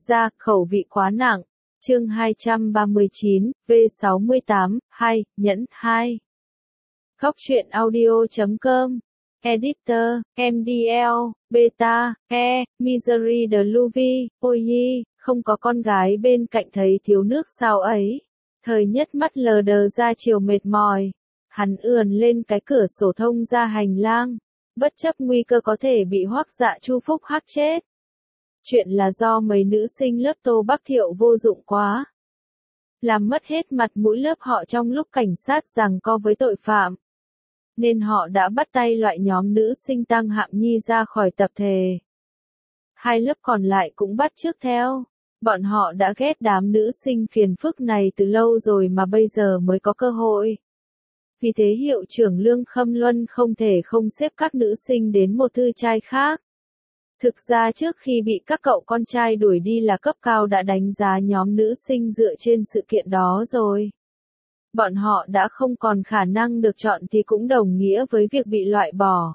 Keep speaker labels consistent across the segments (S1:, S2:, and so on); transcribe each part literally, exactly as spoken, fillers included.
S1: ra, khẩu vị quá nặng. Chương hai trăm ba mươi chín, V sáu mươi tám, hai, nhẫn hai. Góc truyện audio chấm com. Editor, em đê lờ, Beta, E, Misery de Louvi, Oyi, không có con gái bên cạnh thấy thiếu nước sao ấy. Thời nhất mắt lờ đờ ra chiều mệt mỏi. Hắn ườn lên cái cửa sổ thông ra hành lang, bất chấp nguy cơ có thể bị Hoắc Dạ Chu Phúc hắc chết. Chuyện là do mấy nữ sinh lớp Tô Bắc Thiệu vô dụng quá, làm mất hết mặt mũi lớp họ trong lúc cảnh sát giằng co với tội phạm. Nên họ đã bắt tay loại nhóm nữ sinh Tăng Hạm Nhi ra khỏi tập thể. Hai lớp còn lại cũng bắt chước theo. Bọn họ đã ghét đám nữ sinh phiền phức này từ lâu rồi mà bây giờ mới có cơ hội. Vì thế hiệu trưởng Lương Khâm Luân không thể không xếp các nữ sinh đến một thư trai khác. Thực ra trước khi bị các cậu con trai đuổi đi là cấp cao đã đánh giá nhóm nữ sinh dựa trên sự kiện đó rồi. Bọn họ đã không còn khả năng được chọn thì cũng đồng nghĩa với việc bị loại bỏ.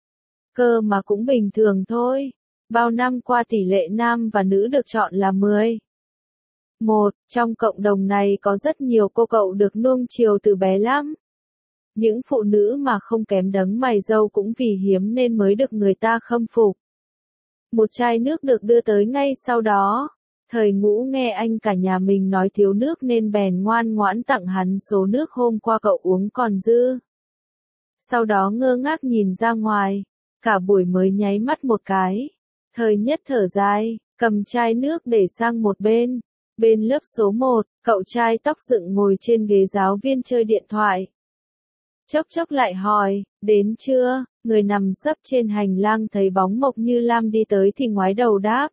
S1: Cơ mà cũng bình thường thôi. Bao năm qua tỷ lệ nam và nữ được chọn là mười. Một, trong cộng đồng này có rất nhiều cô cậu được nuông chiều từ bé lắm. Những phụ nữ mà không kém đấng mày râu cũng vì hiếm nên mới được người ta khâm phục. Một chai nước được đưa tới ngay sau đó. Thời Ngũ nghe anh cả nhà mình nói thiếu nước nên bèn ngoan ngoãn tặng hắn số nước hôm qua cậu uống còn dư. Sau đó ngơ ngác nhìn ra ngoài, cả buổi mới nháy mắt một cái. Thời nhất thở dài, cầm chai nước để sang một bên. Bên lớp số một, cậu trai tóc dựng ngồi trên ghế giáo viên chơi điện thoại. Chốc chốc lại hỏi, đến chưa? Người nằm sấp trên hành lang thấy bóng Mộc Như Lam đi tới thì ngoái đầu đáp.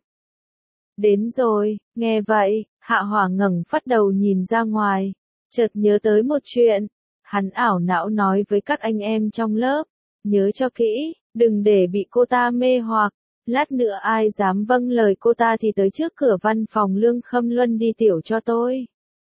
S1: Đến rồi. Nghe vậy, Hạ Hỏa ngẩng phát đầu nhìn ra ngoài, chợt nhớ tới một chuyện. Hắn ảo não nói với các anh em trong lớp, nhớ cho kỹ, đừng để bị cô ta mê hoặc. Lát nữa ai dám vâng lời cô ta thì tới trước cửa văn phòng Lương Khâm Luân đi tiểu cho tôi.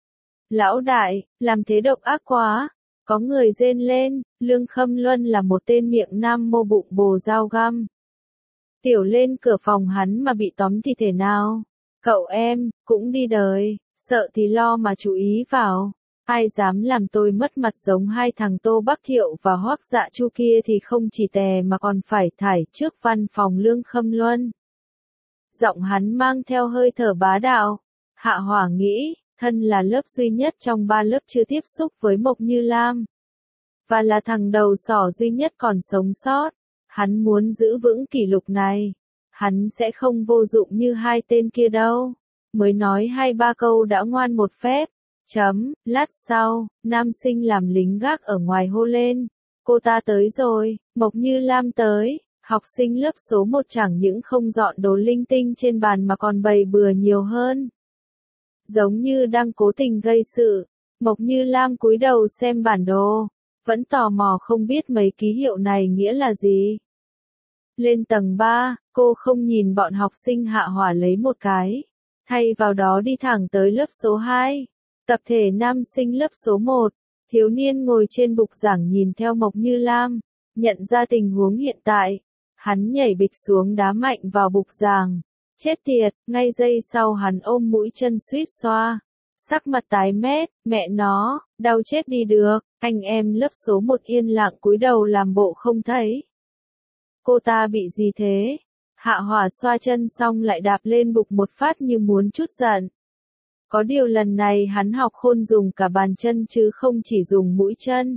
S1: Lão đại, làm thế độc ác quá. Có người rên lên. Lương Khâm Luân là một tên miệng nam mô bụng bồ dao găm. Tiểu lên cửa phòng hắn mà bị tóm thì thế nào? Cậu em, cũng đi đời, sợ thì lo mà chú ý vào. Ai dám làm tôi mất mặt giống hai thằng Tô Bắc Thiệu và Hoắc Dạ Chu kia thì không chỉ tè mà còn phải thải trước văn phòng Lương Khâm Luân. Giọng hắn mang theo hơi thở bá đạo. Hạ Hỏa nghĩ, thân là lớp duy nhất trong ba lớp chưa tiếp xúc với Mộc Như Lam. Và là thằng đầu sỏ duy nhất còn sống sót. Hắn muốn giữ vững kỷ lục này. Hắn sẽ không vô dụng như hai tên kia đâu. Mới nói hai ba câu đã ngoan một phép. Chấm, lát sau, nam sinh làm lính gác ở ngoài hô lên. Cô ta tới rồi, Mộc Như Lam tới. Học sinh lớp số một chẳng những không dọn đồ linh tinh trên bàn mà còn bày bừa nhiều hơn. Giống như đang cố tình gây sự. Mộc Như Lam cúi đầu xem bản đồ. Vẫn tò mò không biết mấy ký hiệu này nghĩa là gì. Lên tầng ba, cô không nhìn bọn học sinh Hạ Hỏa lấy một cái. Thay vào đó đi thẳng tới lớp số hai. Tập thể nam sinh lớp số một. Thiếu niên ngồi trên bục giảng nhìn theo Mộc Như Lam. Nhận ra tình huống hiện tại. Hắn nhảy bịch xuống đá mạnh vào bục giảng. Chết tiệt, ngay giây sau hắn ôm mũi chân suýt xoa. Sắc mặt tái mét, mẹ nó, đau chết đi được. Anh em lớp số một yên lặng cúi đầu làm bộ không thấy. Cô ta bị gì thế? Hạ Hỏa xoa chân xong lại đạp lên bục một phát như muốn trút giận. Có điều lần này hắn học khôn dùng cả bàn chân chứ không chỉ dùng mũi chân.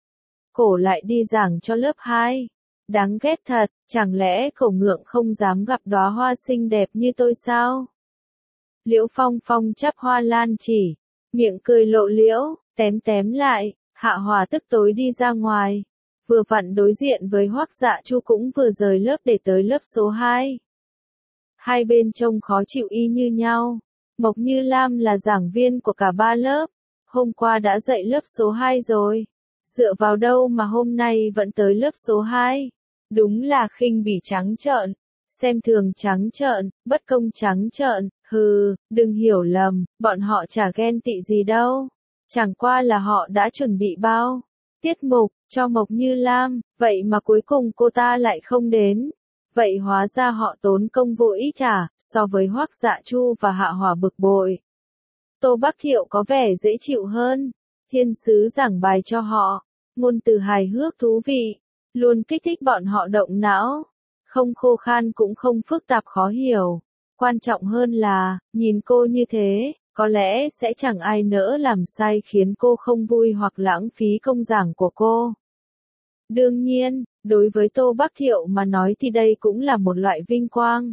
S1: Cổ lại đi giảng cho lớp hai. Đáng ghét thật, chẳng lẽ Cổ ngượng không dám gặp đóa hoa xinh đẹp như tôi sao? Liễu Phong Phong chắp hoa lan chỉ, miệng cười lộ liễu, tém tém lại. Hạ Hỏa tức tối đi ra ngoài. Vừa vặn đối diện với Hoắc Dạ Chu cũng vừa rời lớp để tới lớp số hai. Hai bên trông khó chịu y như nhau. Mộc Như Lam là giảng viên của cả ba lớp. Hôm qua đã dạy lớp số hai rồi. Dựa vào đâu mà hôm nay vẫn tới lớp số hai? Đúng là khinh bỉ trắng trợn. Xem thường trắng trợn, bất công trắng trợn. Hừ, đừng hiểu lầm, bọn họ chả ghen tị gì đâu. Chẳng qua là họ đã chuẩn bị bao tiết mục cho Mộc Như Lam, vậy mà cuối cùng cô ta lại không đến. Vậy hóa ra họ tốn công vô ích à, so với Hoắc Dạ Chu và Hạ Hỏa bực bội. Tô Bắc Thiệu có vẻ dễ chịu hơn, thiên sứ giảng bài cho họ, ngôn từ hài hước thú vị, luôn kích thích bọn họ động não, không khô khan cũng không phức tạp khó hiểu. Quan trọng hơn là, nhìn cô như thế, có lẽ sẽ chẳng ai nỡ làm sai khiến cô không vui hoặc lãng phí công giảng của cô. Đương nhiên, đối với Tô Bắc Thiệu mà nói thì đây cũng là một loại vinh quang.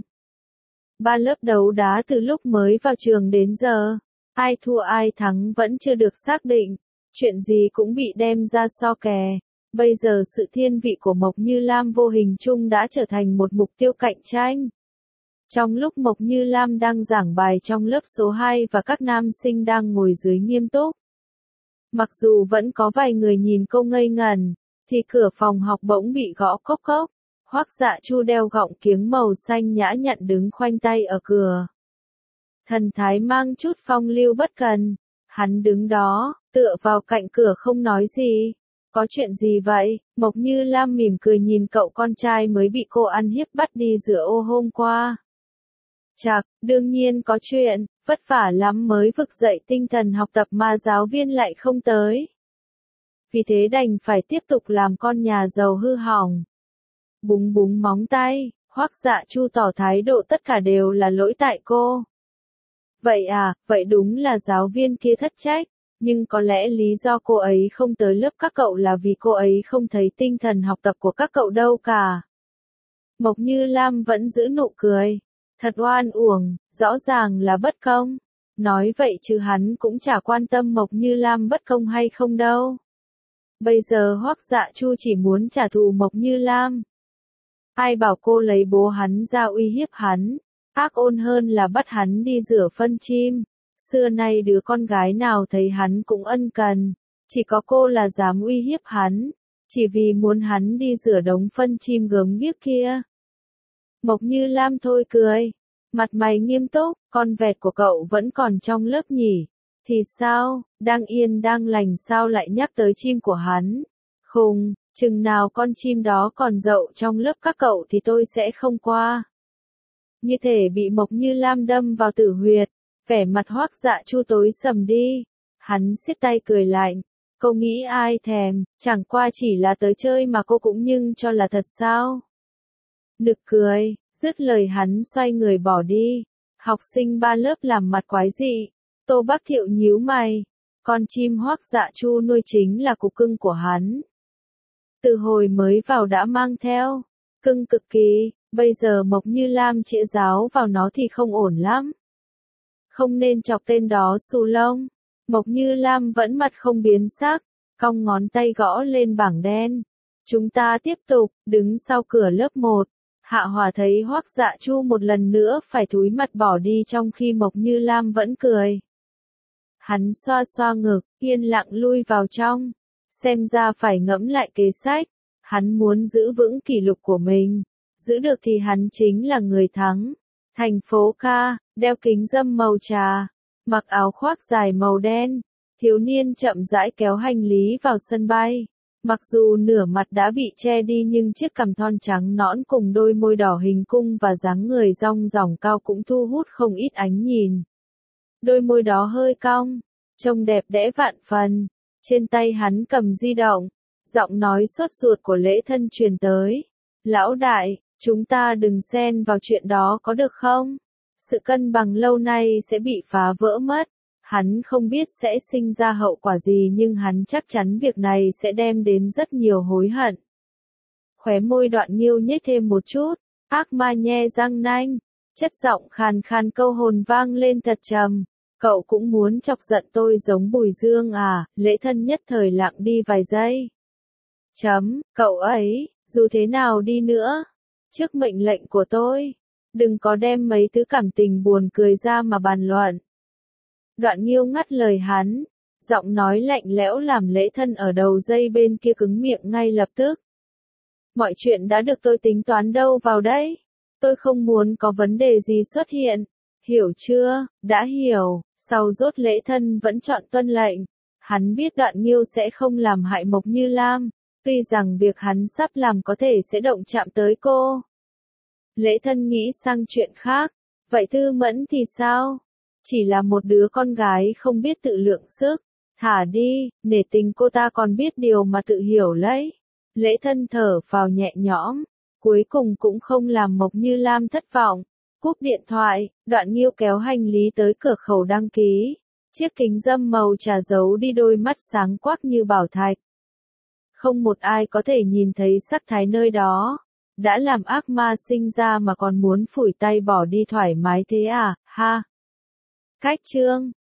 S1: Ba lớp đấu đá từ lúc mới vào trường đến giờ, ai thua ai thắng vẫn chưa được xác định, chuyện gì cũng bị đem ra so kè. Bây giờ sự thiên vị của Mộc Như Lam vô hình chung đã trở thành một mục tiêu cạnh tranh. Trong lúc Mộc Như Lam đang giảng bài trong lớp số hai và các nam sinh đang ngồi dưới nghiêm túc. Mặc dù vẫn có vài người nhìn cô ngây ngẩn, thì cửa phòng học bỗng bị gõ cốc cốc. Hoắc Dạ Chu đeo gọng kiếng màu xanh nhã nhặn đứng khoanh tay ở cửa. Thần thái mang chút phong lưu bất cần. Hắn đứng đó, tựa vào cạnh cửa không nói gì. Có chuyện gì vậy? Mộc Như Lam mỉm cười nhìn cậu con trai mới bị cô ăn hiếp bắt đi rửa ô hôm qua. Chạc, đương nhiên có chuyện, vất vả lắm mới vực dậy tinh thần học tập mà giáo viên lại không tới. Vì thế đành phải tiếp tục làm con nhà giàu hư hỏng. Búng búng móng tay, Hoắc Dạ Chu tỏ thái độ tất cả đều là lỗi tại cô. Vậy à, vậy đúng là giáo viên kia thất trách, nhưng có lẽ lý do cô ấy không tới lớp các cậu là vì cô ấy không thấy tinh thần học tập của các cậu đâu cả. Mộc Như Lam vẫn giữ nụ cười. Thật oan uổng, rõ ràng là bất công. Nói vậy chứ hắn cũng chả quan tâm Mộc Như Lam bất công hay không đâu. Bây giờ Hoắc Dạ Chu chỉ muốn trả thù Mộc Như Lam. Ai bảo cô lấy bố hắn ra uy hiếp hắn, ác ôn hơn là bắt hắn đi rửa phân chim. Xưa nay đứa con gái nào thấy hắn cũng ân cần, chỉ có cô là dám uy hiếp hắn, chỉ vì muốn hắn đi rửa đống phân chim gớm ghiếc kia. Mộc Như Lam thôi cười, mặt mày nghiêm túc, con vẹt của cậu vẫn còn trong lớp nhỉ? Thì sao, đang yên đang lành sao lại nhắc tới chim của hắn? Khùng, chừng nào con chim đó còn dậu trong lớp các cậu thì tôi sẽ không qua. Như thể bị Mộc Như Lam đâm vào tử huyệt, vẻ mặt Hoắc Dạ Chu tối sầm đi. Hắn siết tay cười lạnh, cô nghĩ ai thèm, chẳng qua chỉ là tới chơi mà cô cũng nhưng cho là thật sao? Nực cười, dứt lời hắn xoay người bỏ đi. Học sinh ba lớp làm mặt quái dị. Tô Bắc Thiệu nhíu mày. Con chim Hoắc Dạ Chu nuôi chính là cục cưng của hắn. Từ hồi mới vào đã mang theo. Cưng cực kỳ, bây giờ Mộc Như Lam chĩa giáo vào nó thì không ổn lắm. Không nên chọc tên đó xù lông. Mộc Như Lam vẫn mặt không biến sắc, cong ngón tay gõ lên bảng đen. Chúng ta tiếp tục, đứng sau cửa lớp một. Hạ Hòa thấy Hoắc Dạ Chu một lần nữa phải thúi mặt bỏ đi trong khi Mộc Như Lam vẫn cười. Hắn xoa xoa ngực, yên lặng lui vào trong. Xem ra phải ngẫm lại kế sách. Hắn muốn giữ vững kỷ lục của mình. Giữ được thì hắn chính là người thắng. Thành phố ca, đeo kính râm màu trà, mặc áo khoác dài màu đen. Thiếu niên chậm rãi kéo hành lý vào sân bay. Mặc dù nửa mặt đã bị che đi nhưng chiếc cằm thon trắng nõn cùng đôi môi đỏ hình cung và dáng người rong ròng cao cũng thu hút không ít ánh nhìn. Đôi môi đó hơi cong, trông đẹp đẽ vạn phần. Trên tay hắn cầm di động, giọng nói sốt ruột của Lễ Thân truyền tới. Lão đại, chúng ta đừng xen vào chuyện đó có được không? Sự cân bằng lâu nay sẽ bị phá vỡ mất. Hắn không biết sẽ sinh ra hậu quả gì nhưng hắn chắc chắn việc này sẽ đem đến rất nhiều hối hận. Khóe môi Đoạn Nghiêu nhếch thêm một chút, ác ma nhe răng nanh, chất giọng khàn khàn câu hồn vang lên thật trầm. Cậu cũng muốn chọc giận tôi giống Bùi Dương à? Lễ Thân nhất thời lặng đi vài giây. Chấm, cậu ấy, dù thế nào đi nữa, trước mệnh lệnh của tôi, đừng có đem mấy thứ cảm tình buồn cười ra mà bàn luận. Đoạn Nghiêu ngắt lời hắn, giọng nói lạnh lẽo làm Lễ Thân ở đầu dây bên kia cứng miệng ngay lập tức. Mọi chuyện đã được tôi tính toán đâu vào đấy. Tôi không muốn có vấn đề gì xuất hiện. Hiểu chưa? Đã hiểu. Sau rốt Lễ Thân vẫn chọn tuân lệnh. Hắn biết Đoạn Nghiêu sẽ không làm hại Mộc Như Lam. Tuy rằng việc hắn sắp làm có thể sẽ động chạm tới cô. Lễ Thân nghĩ sang chuyện khác. Vậy Tư Mẫn thì sao? Chỉ là một đứa con gái không biết tự lượng sức. Thả đi, nể tình cô ta còn biết điều mà tự hiểu lấy. Lễ Thân thở phào nhẹ nhõm. Cuối cùng cũng không làm Mộc Như Lam thất vọng. Cúp điện thoại, Đoạn Nghiêu kéo hành lý tới cửa khẩu đăng ký. Chiếc kính râm màu trà giấu đi đôi mắt sáng quắc như bảo thạch. Không một ai có thể nhìn thấy sắc thái nơi đó. Đã làm ác ma sinh ra mà còn muốn phủi tay bỏ đi thoải mái thế à, ha. Cách chương